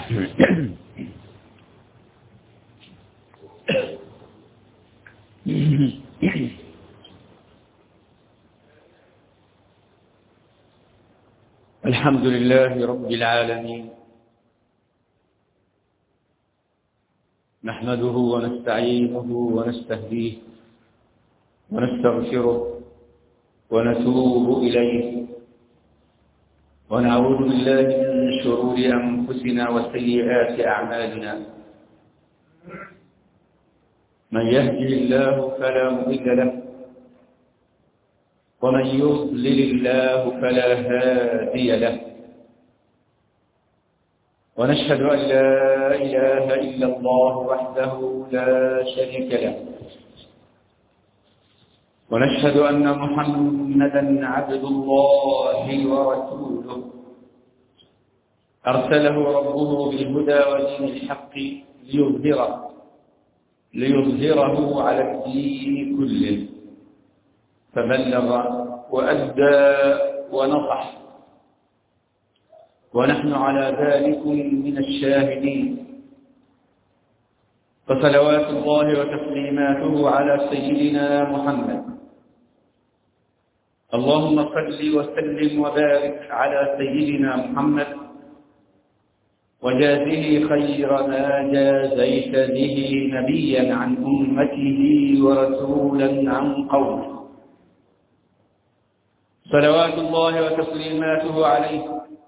الحمد لله رب العالمين، نحمده ونستعينه ونستهديه ونستغفره ونتوب إليه، ونعوذ بالله من شرور أنفسنا وسيئات أعمالنا. من يهده الله فلا مضل له، ومن يضلل الله فلا هادي له، ونشهد أن لا إله إلا الله وحده لا شريك له، ونشهد أن محمدا عبد الله ورسوله، أرسله ربه بالهدى ودين الحق ليظهره على الدين كله، فبلغ وأدى ونصح، ونحن على ذلك من الشاهدين. فصلوات الله وتسليماته على سيدنا محمد. اللهم صل وسلم وبارك على سيدنا محمد، وجازه خير ما جازيت به نبيا عن أمته ورسولا عن قومه. صلوات الله وتسليماته عليه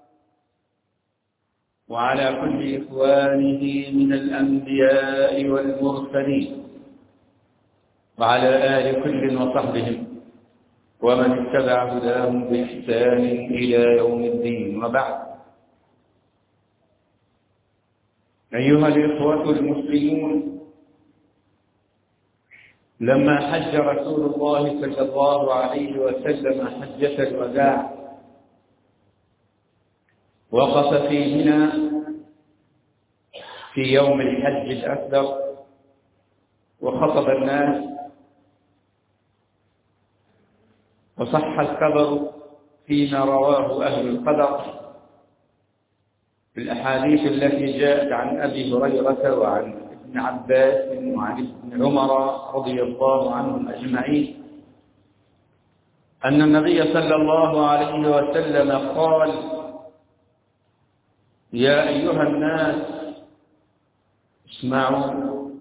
وعلى كل إخوانه من الأنبياء والمرسلين، وعلى آل كل وصحبهم ومن اتبع هداهم بإحسان إلى يوم الدين. وبعد، أيها الإخوة المسلمون، لما حج رسول الله صلى الله عليه وسلم حجة الوداع، وقف في منى في يوم الحج الأكبر وخطب الناس، وصح الخبر فيما رواه أهل القدر في الأحاديث التي جاءت عن أبي هريرة وعن ابن عباس وعن ابن عمر رضي الله عنهم أجمعين أن النبي صلى الله عليه وسلم قال: يا أيها الناس اسمعوا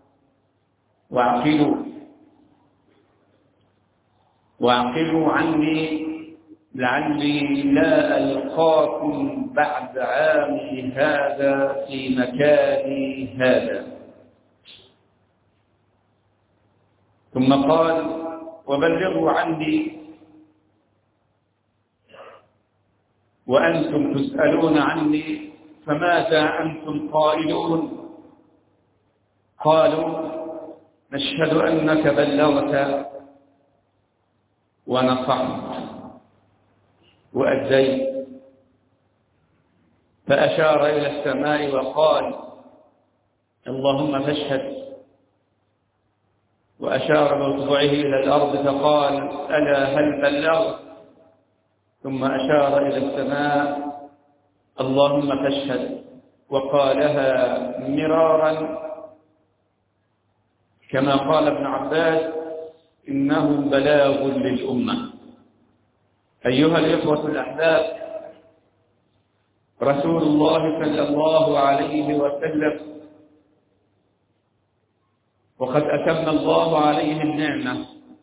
واعقلوا عني لعلي لا ألقاكم بعد عامي هذا في مكاني هذا. ثم قال: وبلغوا عني وأنتم تسألون عني، فماذا أنتم قائلون؟ قالوا: نشهد أنك بلغت ونصحت وأديت. فأشار إلى السماء وقال: اللهم فاشهد. وأشار بإصبعه إلى الأرض فقال: ألا هل بلغت؟ ثم أشار إلى السماء: اللهم فاشهد. وقالها مرارا، كما قال ابن عباس: إنه بلاغ للأمة. أيها الإخوة الأحباب، رسول الله صلى الله عليه وسلم وقد أتم الله عليه النعمة،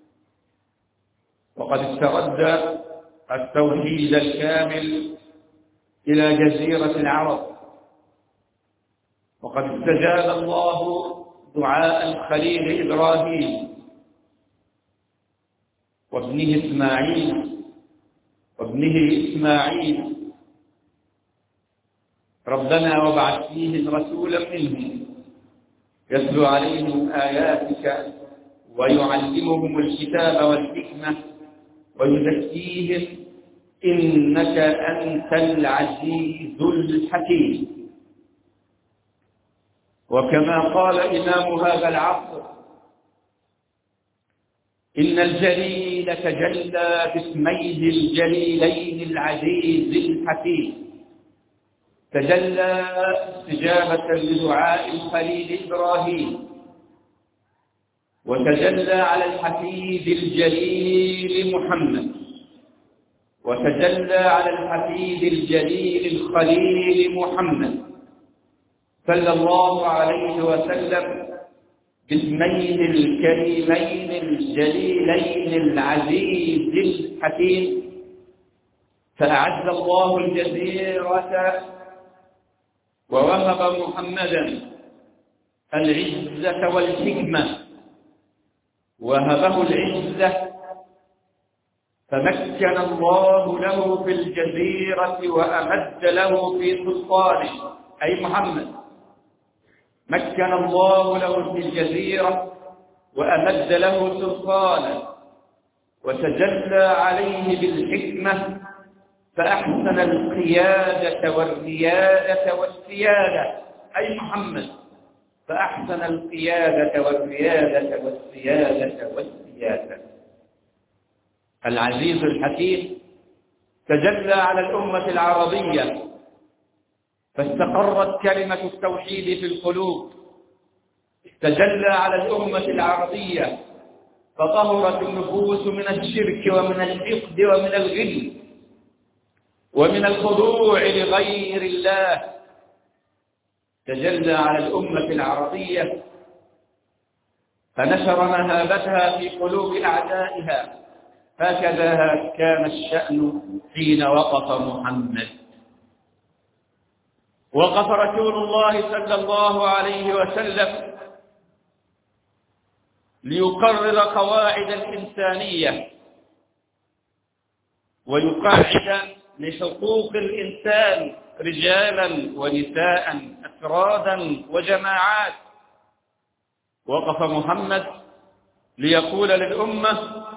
وقد استرد التوحيد الكامل إلى جزيرة العرب، وقد استجاب الله دعاء الخليل إبراهيم وابنه إسماعيل: ربنا وابعث فيهم رسولا منهم يتلو عليهم آياتك ويعلمهم الكتاب والحكمة ويزكيهم إنك أنت العزيز الحكيم. وكما قال إمام هذا العصر: إن الجليل تجلى باسميه الجليلين العزيز الحكيم، تجلى استجابة لدعاء الخليل إبراهيم، وتجلى على الحفيد الجليل محمد، وتجلى على الحفيد الجليل الخليل محمد صلى الله عليه وسلم باسمين الكريمين الجليلين العزيز الحكيم. فأعز الله الجزيرة ووهب محمدا العزة والحكمة، وهبه العزة فمكن الله له في الجزيرة وأمد له في سلطانه، أي محمد مكن الله له في الجزيرة وأمد له سلطانا، وتجلى عليه بالحكمة فأحسن القيادة والريادة والسيادة، أي محمد فأحسن القيادة والريادة والسيادة والسيادة. العزيز الحكيم تجلى على الأمة العربية فاستقرت كلمة التوحيد في القلوب، تجلى على الأمة العربية فطهرت النفوس من الشرك ومن الحقد ومن الغل ومن الخضوع لغير الله، تجلى على الأمة العربية فنشر مهابتها في قلوب أعدائها. هكذا كان الشأن حين وقف محمد. وقف رسول الله صلى الله عليه وسلم ليقرر قواعد الإنسانية ويقاعد لحقوق الإنسان رجالا ونساء، أفرادا وجماعات. وقف محمد ليقول للأمة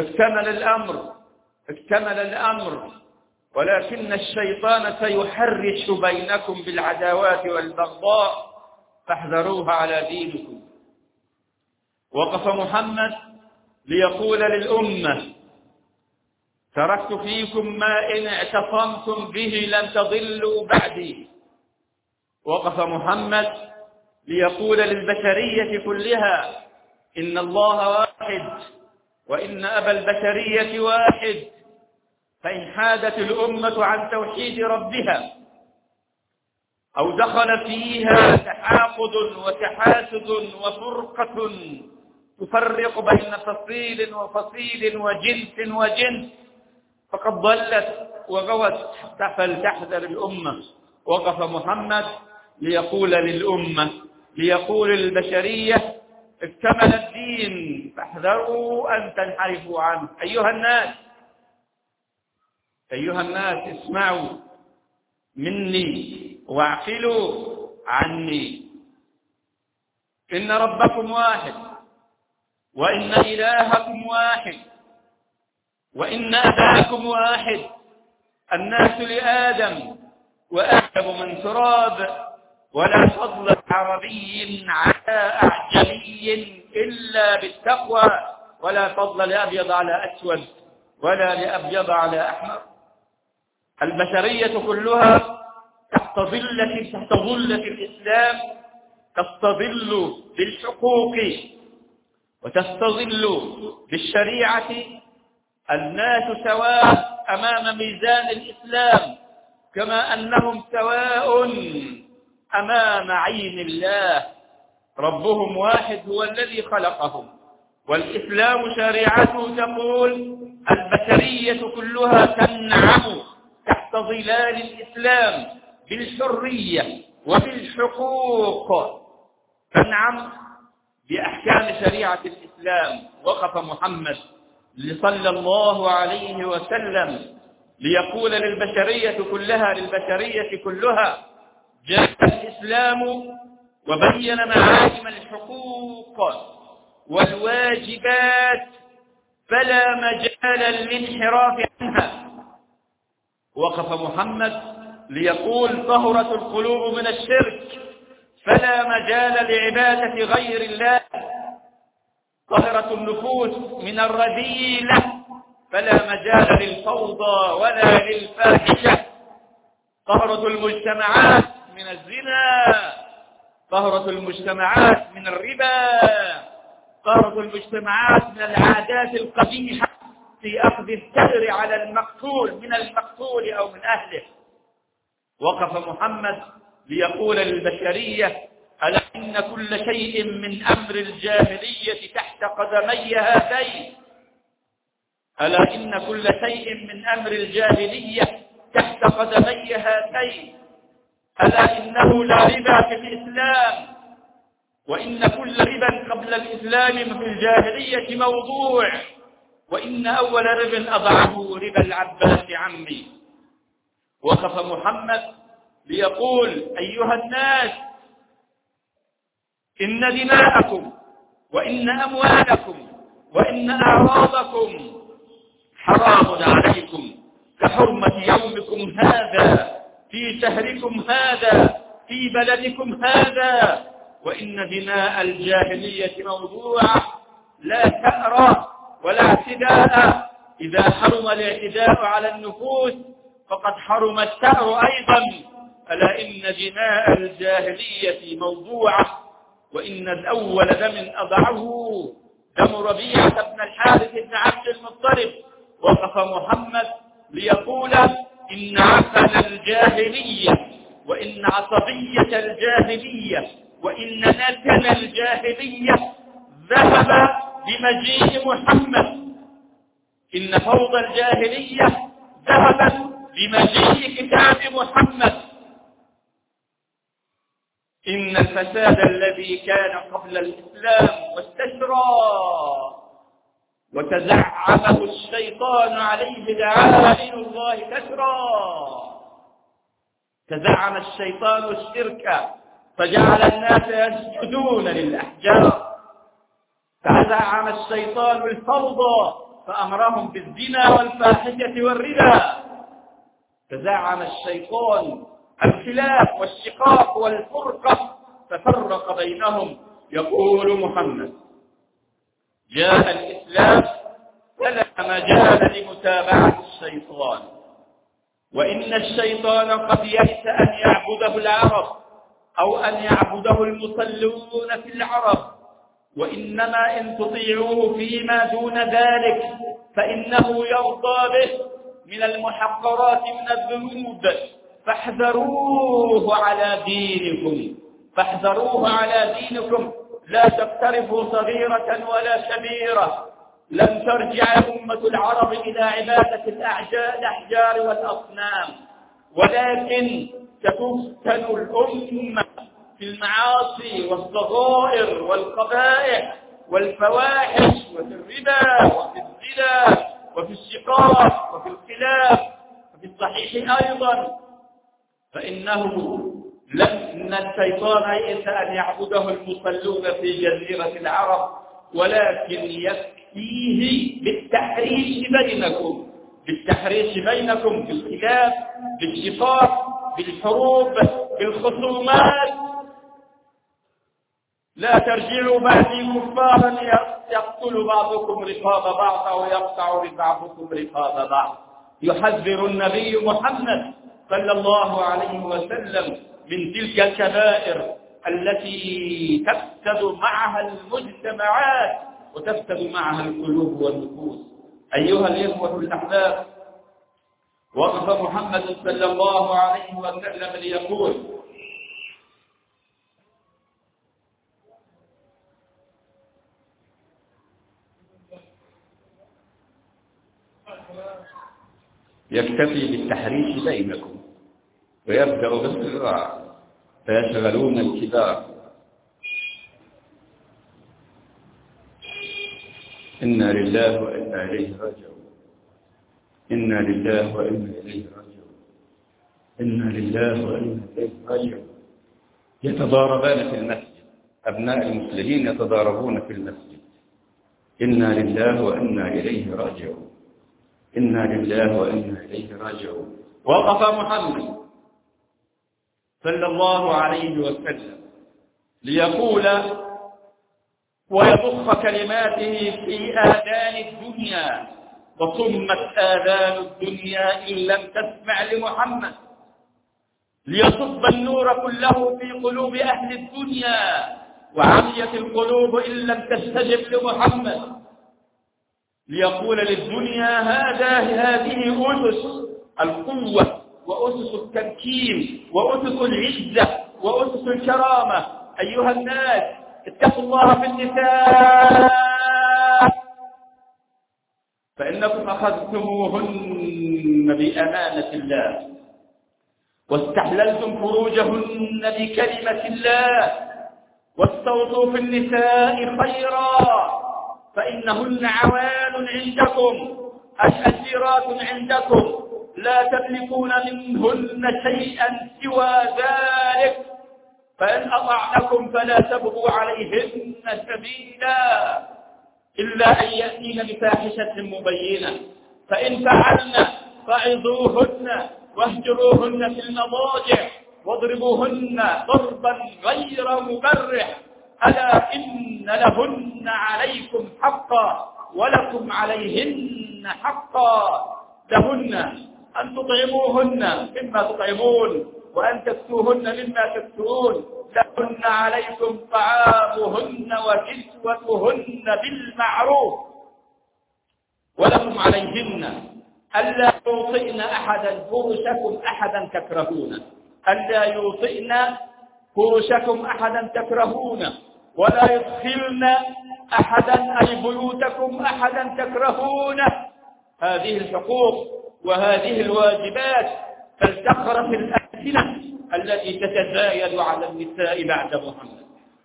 اكتمل الأمر، ولكن الشيطان سيحرش بينكم بالعداوات والبغضاء فاحذروها على دينكم. وقف محمد ليقول للأمة تركت فيكم ما إن اعتصمتم به لن تضلوا بعدي. وقف محمد ليقول للبشرية كلها إن الله واحد وإن أبا البشرية واحد، فإن حادت الأمة عن توحيد ربها أو دخل فيها تحاقد وتحاسد وفرقة تفرق بين فصيل وفصيل وجنس وجنس فقد ضلت وغوت، فلتحذر الأمة. وقف محمد ليقول للأمة ليقول للبشرية اكتمل الدين فاحذروا أن تنحرفوا عنه. أيها الناس اسمعوا مني واعقلوا عني، إن ربكم واحد وإن إلهكم واحد وإن أباكم واحد، الناس لآدم وآدم من تراب، ولا فضل عربي على أعجمي إلا بالتقوى، ولا فضل لأبيض على أسود ولا لأبيض على أحمر. البشرية كلها تحت ظلة الإسلام تستظل بالحقوق وتستظل بالشريعة. الناس سواء أمام ميزان الإسلام كما أنهم سواء أمام عين الله. ربهم واحد هو الذي خلقهم، والإسلام شريعته تقول البشرية كلها تنعم تحت ظلال الإسلام بالحرية وبالحقوق، تنعم بأحكام شريعة الإسلام. وقف محمد صلى الله عليه وسلم ليقول للبشرية كلها جاء الإسلام وبين معالم الحقوق والواجبات فلا مجال للانحراف عنها. وقف محمد ليقول طهرت القلوب من الشرك فلا مجال لعبادة غير الله، طهرت النفوس من الرذيلة فلا مجال للفوضى ولا للفاحشة، طهرة المجتمعات من الزنا، طهرة المجتمعات من الربا، طهرة المجتمعات من العادات القبيحة في أخذ الثأر على المقتول من المقتول أو من أهله. وقف محمد ليقول للبشرية: ألا إن كل شيء من أمر الجاهلية تحت قدمي هاتين، ألا إن كل شيء من أمر الجاهلية تحت قدمي هاتين، ألا إنه لا ربا في الإسلام، وإن كل ربا قبل الإسلام في الجاهلية موضوع، وإن أول ربا أضعه ربا العباس عمي. وقف محمد ليقول: أيها الناس، إن دماءكم وإن أموالكم وإن أعراضكم حرام عليكم كحرمة يومكم هذا في شهركم هذا في بلدكم هذا، وإن دماء الجاهلية موضوعة لا ثأر ولا اعتداء، إذا حرم الاعتداء على النفوس فقد حرم الثأر أيضا. ألا إن دماء الجاهلية موضوعة، وإن الأول دم أضعه دم ربيعة بن الحارث بن عبد المطلب. وقف محمد ليقول: إن عفن الجاهلية وإن عصبية الجاهلية وإن نتن الجاهلية ذهب بمجيء محمد، إن فوضى الجاهلية ذهبت بمجيء كتاب محمد، إن الفساد الذي كان قبل الإسلام واستشرى وتزعمه الشيطان عليه لعائن الله كثرا، تزعم الشيطان الشرك فجعل الناس يسجدون للأحجار، تزعم الشيطان الفوضى فأمرهم بالزنا والفاحشة والربا، تزعم الشيطان الخلاف والشقاق والفرقة ففرق بينهم. يقول محمد: جاء الإسلام فلا مجال لمتابعة الشيطان، وإن الشيطان قد يئس أن يعبده العرب أو أن يعبده المصلون في العرب، وإنما إن تطيعوه فيما دون ذلك فإنه يرضى به من المحقرات من الذنوب، فاحذروه على دينكم، فاحذروه على دينكم، لا تقترفوا صغيرة ولا كبيرة. لن ترجع أمة العرب إلى عبادة الأحجار والأصنام، ولكن ستفتن الأمة في المعاصي والصغائر والقبائح والفواحش وفي الربا وفي الزنا وفي الشقاق وفي الخلاف وفي الصحيح أيضا، فإنه لن الشيطان يئس أن يعبده المصلون في جزيرة العرب، ولكن يكفيه بالتحريش بينكم، بالتحريش بينكم بالخلاف بالشقاق بالحروب بالخصومات. لا ترجعوا بعدي كفارا يقتل بعضكم رقاب بعض أو يقطع بعضكم رقاب بعض. يحذر النبي محمد صلى الله عليه وسلم من تلك الكبائر التي تفسد معها المجتمعات وتفسد معها القلوب والنفوس. أيها الإخوة الأحباب، وقف محمد صلى الله عليه وسلم ليقول: يكتفي بالتحريش بينكم ويبدأ بالصغار فيشغلون الكبار. إنا لله وإنا إليه راجعون، إنا لله وإنا إليه راجعون، إنا لله وإنا إليه راجعون. يتضاربان في المسجد، أبناء المسلمين يتضاربون في المسجد. إنا لله وإنا إليه راجعون، إنا لله وإنا إليه راجعون. وقف محمد صلى الله عليه وسلم ليقول ويضخ كلماته في آذان الدنيا، وصمت آذان الدنيا إن لم تسمع لمحمد. ليصب النور كله في قلوب أهل الدنيا، وعميت القلوب إن لم تستجب لمحمد، ليقول للدنيا هذه أسس القوة وأسس التمكين وأسس العزة وأسس الكرامة. أيها الناس اتقوا الله في النساء، فإنكم أخذتموهن بأمانة الله واستحللتم فروجهن بكلمة الله، واستوصوا في النساء خيرا فإنهن عوان عندكم أي أسيرات عندكم، لا تملكون منهن شيئا سوى ذلك، فإن أطعنكم فلا تبغوا عليهن سبيلا إلا أن يأتين بفاحشة مبينة، فإن فعلن فعظوهن واهجروهن في المضاجع واضربوهن ضربا غير مبرح، ألا إن لهن عليكم حقا ولكم عليهن حقا، لهن أن تطعموهن مما تطعمون وأن تكسوهن مما تكسون، لهن عليكم طعامهن وكسوتهن بالمعروف، ولكم عليهن ألا يوطئن أحدا فرشكم أحدا تكرهونه، ألا يوطئن فرشكم أحدا تكرهونه، ولا يدخلن أحدا أي بيوتكم أحدا تكرهونه. هذه الحقوق وهذه الواجبات فلتخرف الألسنة التي تتزايد على النساء بعد محمد،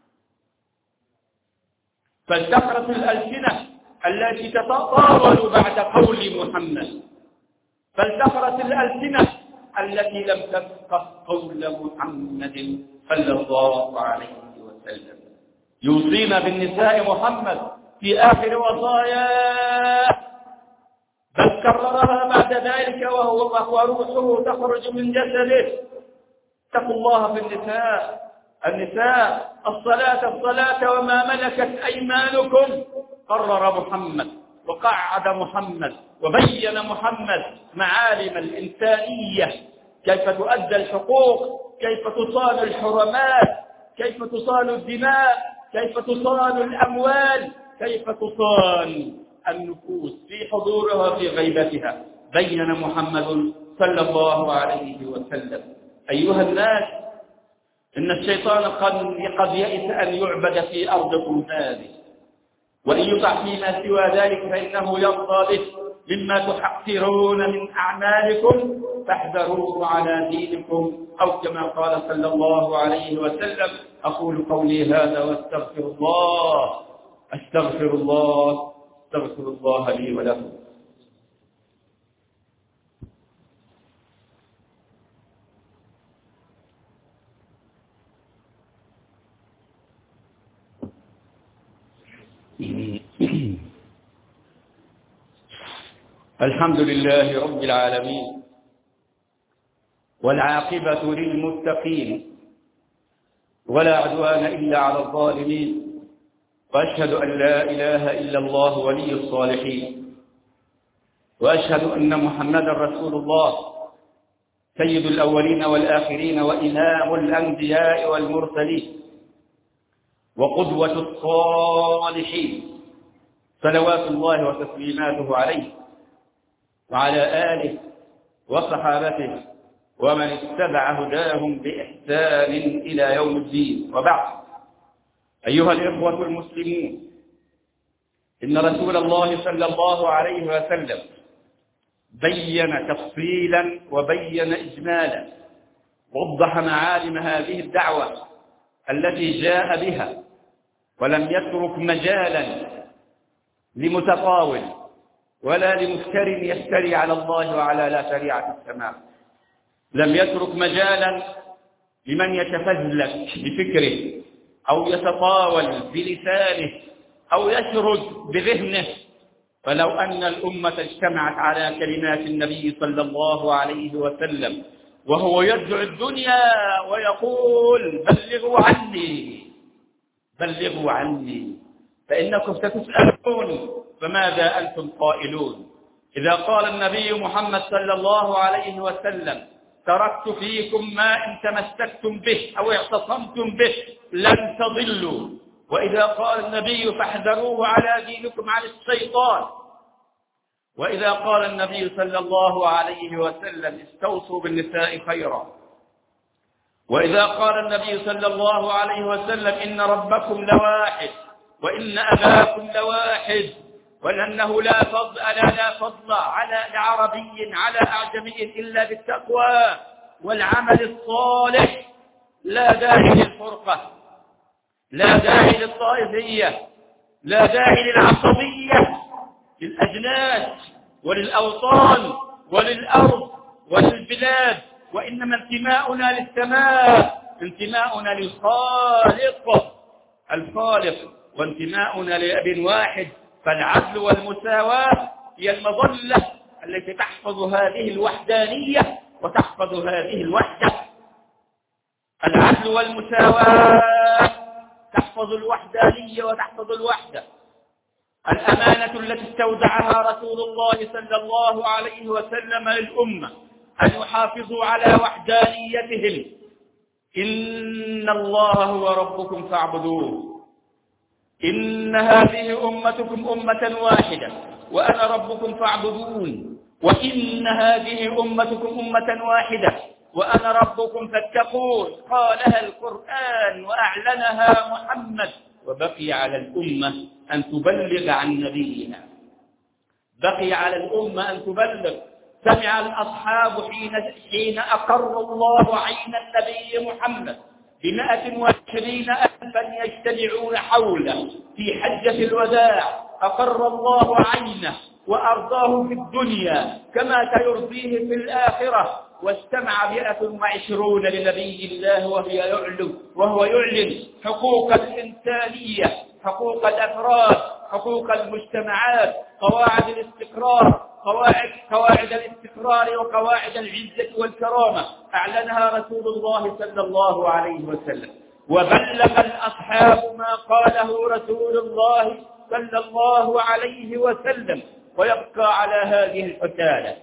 فلتخرف الألسنة التي تتطاول بعد قول محمد، فلتخرف الألسنة التي لم تفقه قول محمد صلى الله عليه وسلم. يوصينا بالنساء محمد في آخر وصاياه، بل كررها بعد ذلك وروحه تخرج من جسده. اتقوا الله في النساء الصلاة وما ملكت أيمانكم. قرر محمد وقعد محمد وبين محمد معالم الإنسانية، كيف تؤدى الحقوق، كيف تصان الحرمات، كيف تصان الدماء، كيف تصان الأموال، كيف تصان النفوس في حضورها في غيبتها، بين محمد صلى الله عليه وسلم. أيها الناس، إن الشيطان قد يئس أن يعبد في أرضكم هذه، وإن يقع فيما سوى ذلك فإنه يرضى به مما تحقرون من أعمالكم، فاحذروه على دينكم، أو كما قال صلى الله عليه وسلم. أقول قولي هذا واستغفر الله لي ولكم. الحمد لله رب العالمين، والعاقبة للمتقين، ولا عدوان إلا على الظالمين، وأشهد أن لا إله إلا الله ولي الصالحين، وأشهد أن محمدا رسول الله سيد الأولين والآخرين وإمام الأنبياء والمرسلين وقدوة الصالحين، صلوات الله وتسليماته عليه وعلى آله وصحابته ومن اتبع هداهم بإحسان إلى يوم الدين. وبعد، أيها الإخوة المسلمون، إن رسول الله صلى الله عليه وسلم بين تفصيلا وبين إجمالا، وضح معالم هذه الدعوة التي جاء بها، ولم يترك مجالا لمتطاول ولا لمفتر يفتري على الله وعلى لا شريعة السماء. لم يترك مجالا لمن يتفزلك بفكره أو يتطاول بلسانه أو يشرد بذهنه. فلو أن الأمة اجتمعت على كلمات النبي صلى الله عليه وسلم وهو يدعو الدنيا ويقول بلغوا عني فإنكم ستسألون فماذا أنتم قائلون. إذا قال النبي محمد صلى الله عليه وسلم تركت فيكم ما إن تمسكتم به أو اعتصمتم به لن تضلوا. وإذا قال النبي فاحذروه على دينكم عن الشيطان، وإذا قال النبي صلى الله عليه وسلم استوصوا بالنساء خيرا، وإذا قال النبي صلى الله عليه وسلم إن ربكم لواحد وإن أباكم لواحد، وأنه لا فضل على عربي على أعجمي إلا بالتقوى والعمل الصالح، لا داعي للفرقة، لا داعي للطائفية، لا داعي للعصبية للأجناس وللأوطان وللأرض وللبلاد، وإنما انتماؤنا للسماء، انتماؤنا للخالق الخالق، وانتماؤنا لأب واحد. فالعدل والمساواة هي المظلة التي تحفظ هذه الوحدانية وتحفظ هذه الوحدة. العدل والمساواة تحفظ الوحدانية وتحفظ الوحدة. الأمانة التي استودعها رسول الله صلى الله عليه وسلم للأمة أن يحافظوا على وحدانيتهم. إن الله هو ربكم فاعبدوه، إن هذه أمتكم أمة واحدة وأنا ربكم فاعبدون، وإن هذه أمتكم أمة واحدة وأنا ربكم فاتقون. قالها القرآن وأعلنها محمد، وبقي على الأمة أن تبلغ عن نبينا، بقي على الأمة أن تبلغ. سمع الأصحاب حين أقر الله عين النبي محمد ب120,000 يجتمعون حوله في حجة الوداع، أقر الله عينه وأرضاه في الدنيا كما سيرضيه في الآخرة. واستمع 120 لنبي الله وهو يعلن حقوق الإنسانية، حقوق الأفراد، حقوق المجتمعات، قواعد الاستقرار، قواعد الاستقرار وقواعد العزة والكرامة، أعلنها رسول الله صلى الله عليه وسلم. وبلغ الأصحاب ما قاله رسول الله صلى الله عليه وسلم. ويبقى على هذه الحثالة،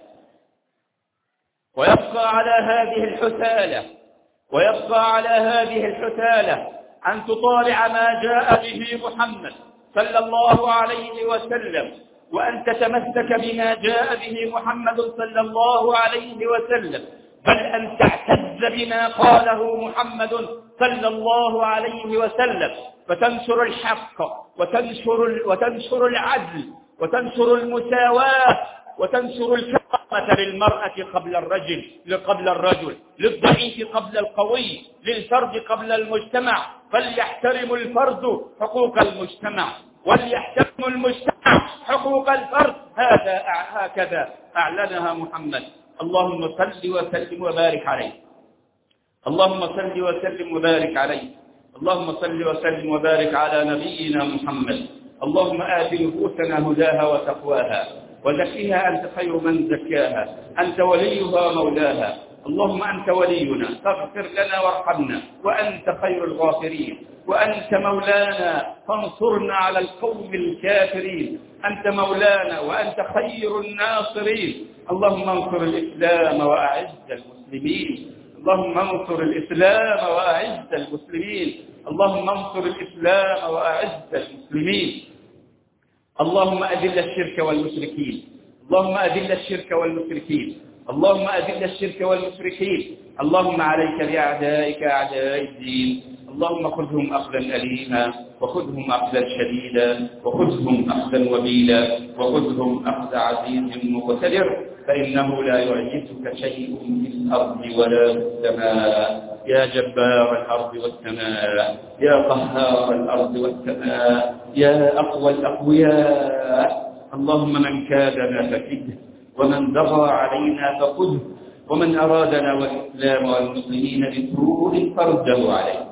ويبقى على هذه الحثالة، ويبقى على هذه الحثالة أن تطالع ما جاء به محمد صلى الله عليه وسلم، وأن تتمسك بما جاء به محمد صلى الله عليه وسلم، بل أن تعتز بما قاله محمد صلى الله عليه وسلم، فتنشر الحق وتنشر العدل وتنشر المساواة وتنشر الكرامة للمرأة قبل الرجل، للضعيف قبل القوي، للفرد قبل المجتمع. فليحترم الفرد حقوق المجتمع وليحترم المجتمع حقوق الفرد. هكذا أعلنها محمد. اللهم صل وسلم وبارك عليه، اللهم صل وسلم وبارك عليه، اللهم صل وسلم وبارك على نبينا محمد. اللهم آت نفوسنا هداها وتقواها وزكيها أنت خير من زكاها، أنت وليها مولاها. اللهم أنت ولينا فاغفر لنا وارحمنا وأنت خير الغافرين، وأنت مولانا فانصرنا على القوم الكافرين. أنت مولانا وأنت خير الناصرين. اللهم انصر الإسلام وأعز المسلمين، اللهم انصر الإسلام وأعز المسلمين، اللهم انصر الإسلام وأعز المسلمين. اللهم أذل الشرك والمشركين، اللهم أذل الشرك والمشركين، اللهم أذل الشرك والمشركين. اللهم عليك بأعدائك أعداء الدين، اللهم خذهم أخذا أليما وخذهم أخذا شديدا وخذهم أخذا وبيلا وخذهم أخذ عزيز مقتدر، فإنه لا يعجزك شيء في الأرض ولا في السماء. يا جبار الأرض والسماء، يا قهار الأرض والسماء، يا أقوى الأقوياء. اللهم من كادنا فكده، ومن بغى علينا فخذه، ومن أرادنا والإسلام والمسلمين بسوء فرده عليه،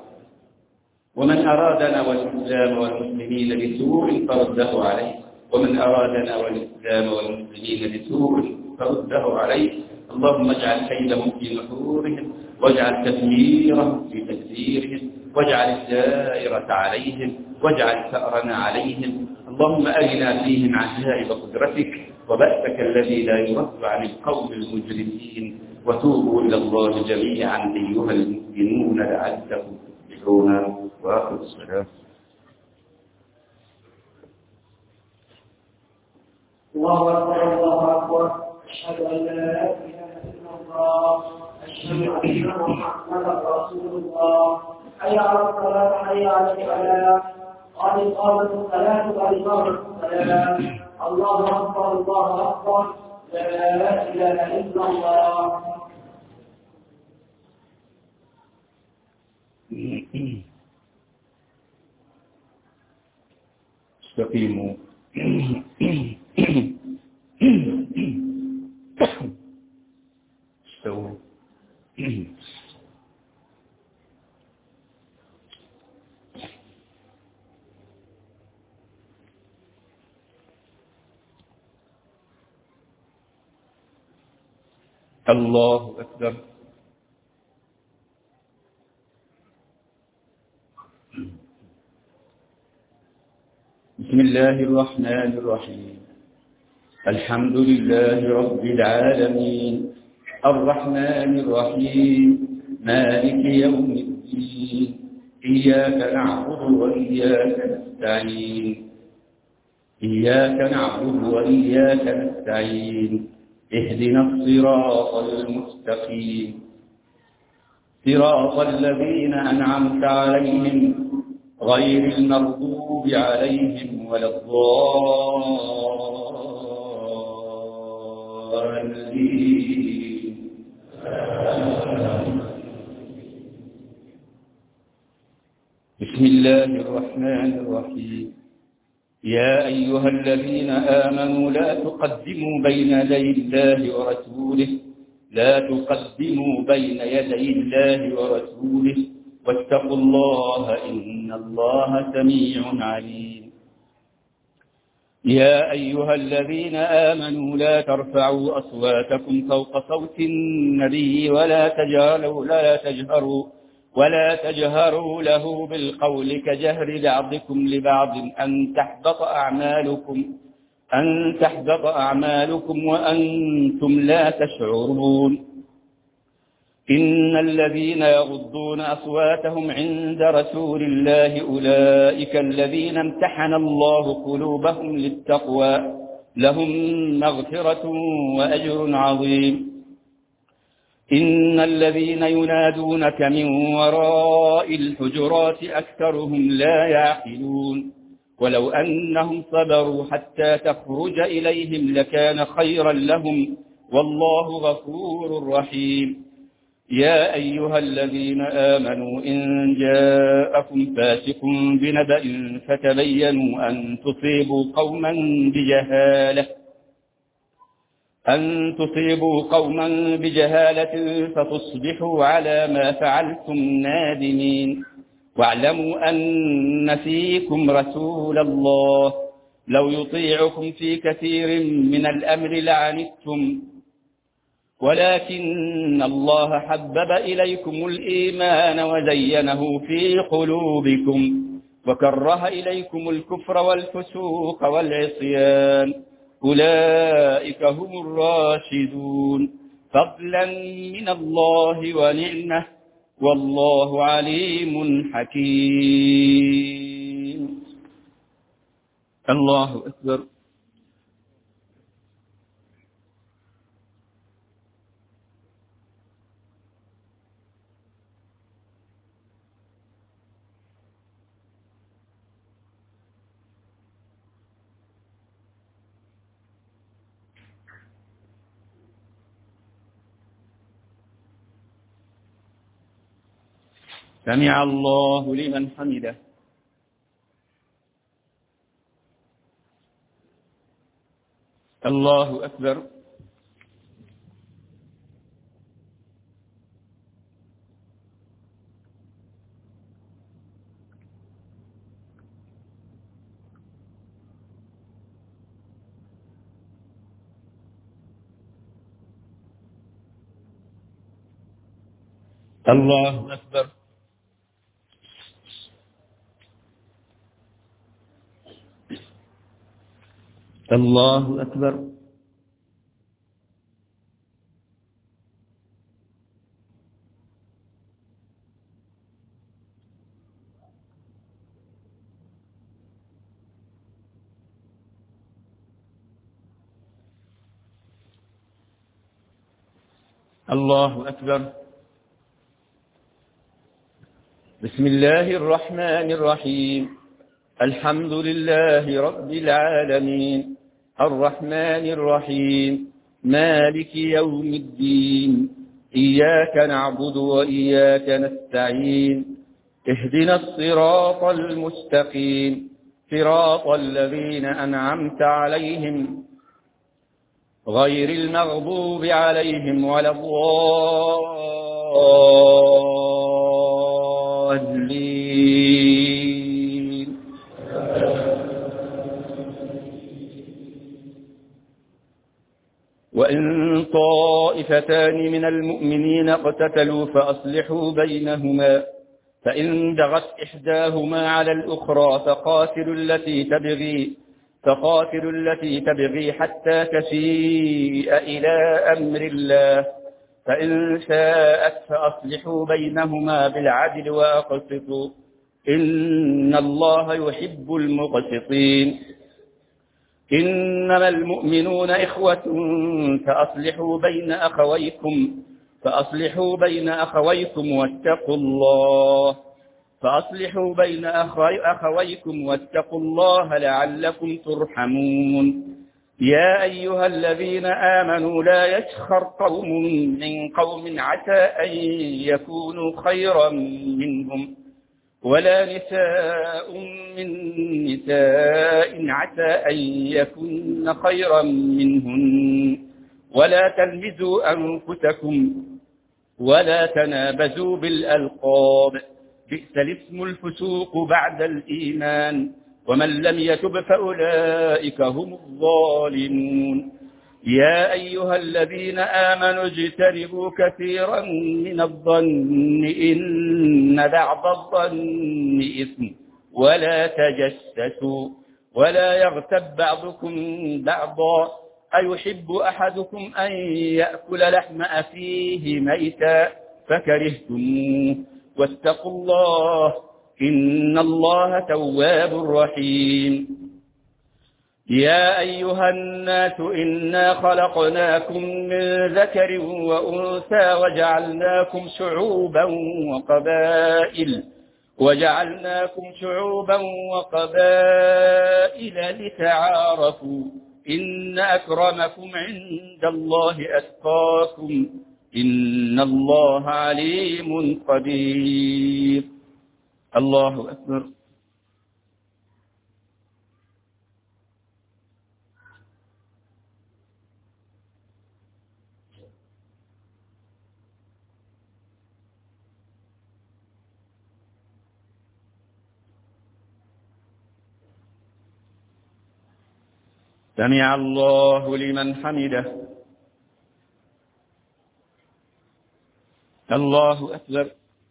ومن أرادنا والإسلام والمسلمين بسوء فرده عليه، ومن أرادنا والإسلام والمسلمين بسوء فرده عليه. اللهم اجعل كيدهم في نحورهم، واجعل تدميرهم في تدبيرهم، واجعل الدائرة عليهم، واجعل ثأرنا عليهم. اللهم أرنا فيهم عجائب قدرتك وبأسك الذي لا يرد عن القوم المجرمين. وتوبوا إلى الله جميعا أيها المؤمنون لعلكم تفلحون. وآخر الصلاة. الله أكبر الله أكبر. أشهد أن لا إله إلا الله. أشهد أن محمدا رسول الله. حي على الصلاة حي على الفلاح. قد قامت الصلاة قد قامت الصلاة. الله أكبر الله أكبر. لا إله إلا الله. استقيموا. استووا. الله أكبر. بسم الله الرحمن الرحيم. الحمد لله رب العالمين الرحمن الرحيم مالك يوم الدين إياك نعبد وإياك نستعين إياك نعبد وإياك نستعين اهدنا الصراط المستقيم صراط الذين أنعمت عليهم غير المغضوب عليهم ولا الضالين. بسم الله الرحمن الرحيم. يا أيها الذين آمنوا لا تقدموا بين يدي الله ورسوله واتقوا الله إن الله سميع عليم. يا أيها الذين آمنوا لا ترفعوا أصواتكم فوق صوت النبي ولا تجهروا له بالقول كجهر بعضكم لبعض أن تحبط أعمالكم وأنتم لا تشعرون. إن الذين يغضون أصواتهم عند رسول الله أولئك الذين امتحن الله قلوبهم للتقوى لهم مغفرة وأجر عظيم. إن الذين ينادونك من وراء الحجرات أكثرهم لا يعقلون ولو أنهم صبروا حتى تخرج إليهم لكان خيرا لهم والله غفور رحيم. يا أيها الذين آمنوا إن جاءكم فاسق بنبأ فتبينوا أن تصيبوا قوما بجهالة فتصبحوا على ما فعلتم نادمين. واعلموا أن فيكم رسول الله لو يطيعكم في كثير من الأمر لعنتم ولكن الله حبب إليكم الإيمان وزينه في قلوبكم وكره إليكم الكفر والفسوق والعصيان أولئك هم الراشدون فضلا من الله ونعمة والله عليم حكيم. الله أكبر. سمع الله لمن حمده. الله أكبر. الله أكبر. الله أكبر. الله أكبر. بسم الله الرحمن الرحيم. الحمد لله رب العالمين، الرحمن الرحيم، مالك يوم الدين، إياك نعبد وإياك نستعين، اهدنا الصراط المستقيم، صراط الذين أنعمت عليهم غير المغضوب عليهم ولا الضالين. وإن طائفتان من المؤمنين اقتتلوا فأصلحوا بينهما، فإن بغت إحداهما على الأخرى فقاتلوا التي تبغي حتى تفيء إلى أمر الله، فإن شاءت فأصلحوا بينهما بالعدل وأقسطوا، إن الله يحب المقسطين. إنما المؤمنون إخوة فأصلحوا بين أخويكم واتقوا الله لعلكم ترحمون. يا أيها الذين آمنوا لا يسخر قوم من قوم عسى أن يكونوا خيرا منهم، ولا نساء من نساء عسى أن يكن خيرا منهن، ولا تلمزوا أنفسكم ولا تنابزوا بالألقاب، بئس الاسم الفسوق بعد الإيمان، ومن لم يتب فأولئك هم الظالمون. يا أيها الذين آمنوا اجتنبوا كثيرا من الظن إن بعض الظن إثم، ولا تجسسوا ولا يغتب بعضكم بعضا، أيحب أحدكم أن يأكل لحم أخيه ميتا فكرهتموه، واتقوا الله إن الله تواب رحيم. يا أيها الناس إنا خلقناكم من ذكر وأنثى وجعلناكم شعوبا وقبائل لتعارفوا، إن أكرمكم عند الله أتقاكم، إن الله عليم قدير. الله أكبر. سمع الله لمن حمده. الله أكبر.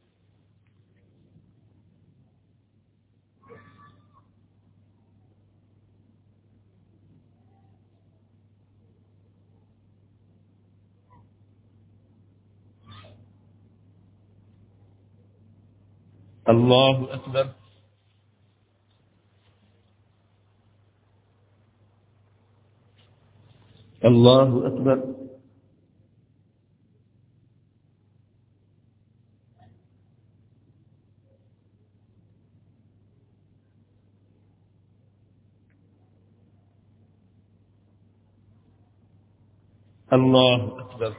الله أكبر. الله أكبر. الله أكبر.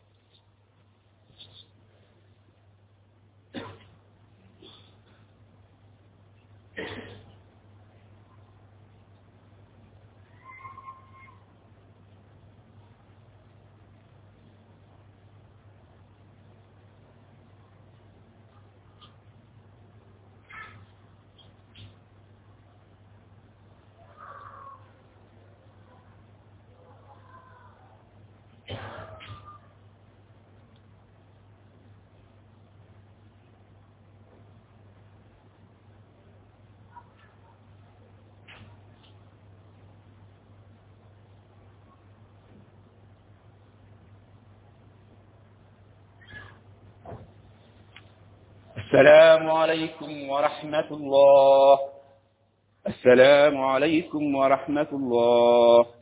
السلام عليكم ورحمة الله. السلام عليكم ورحمة الله.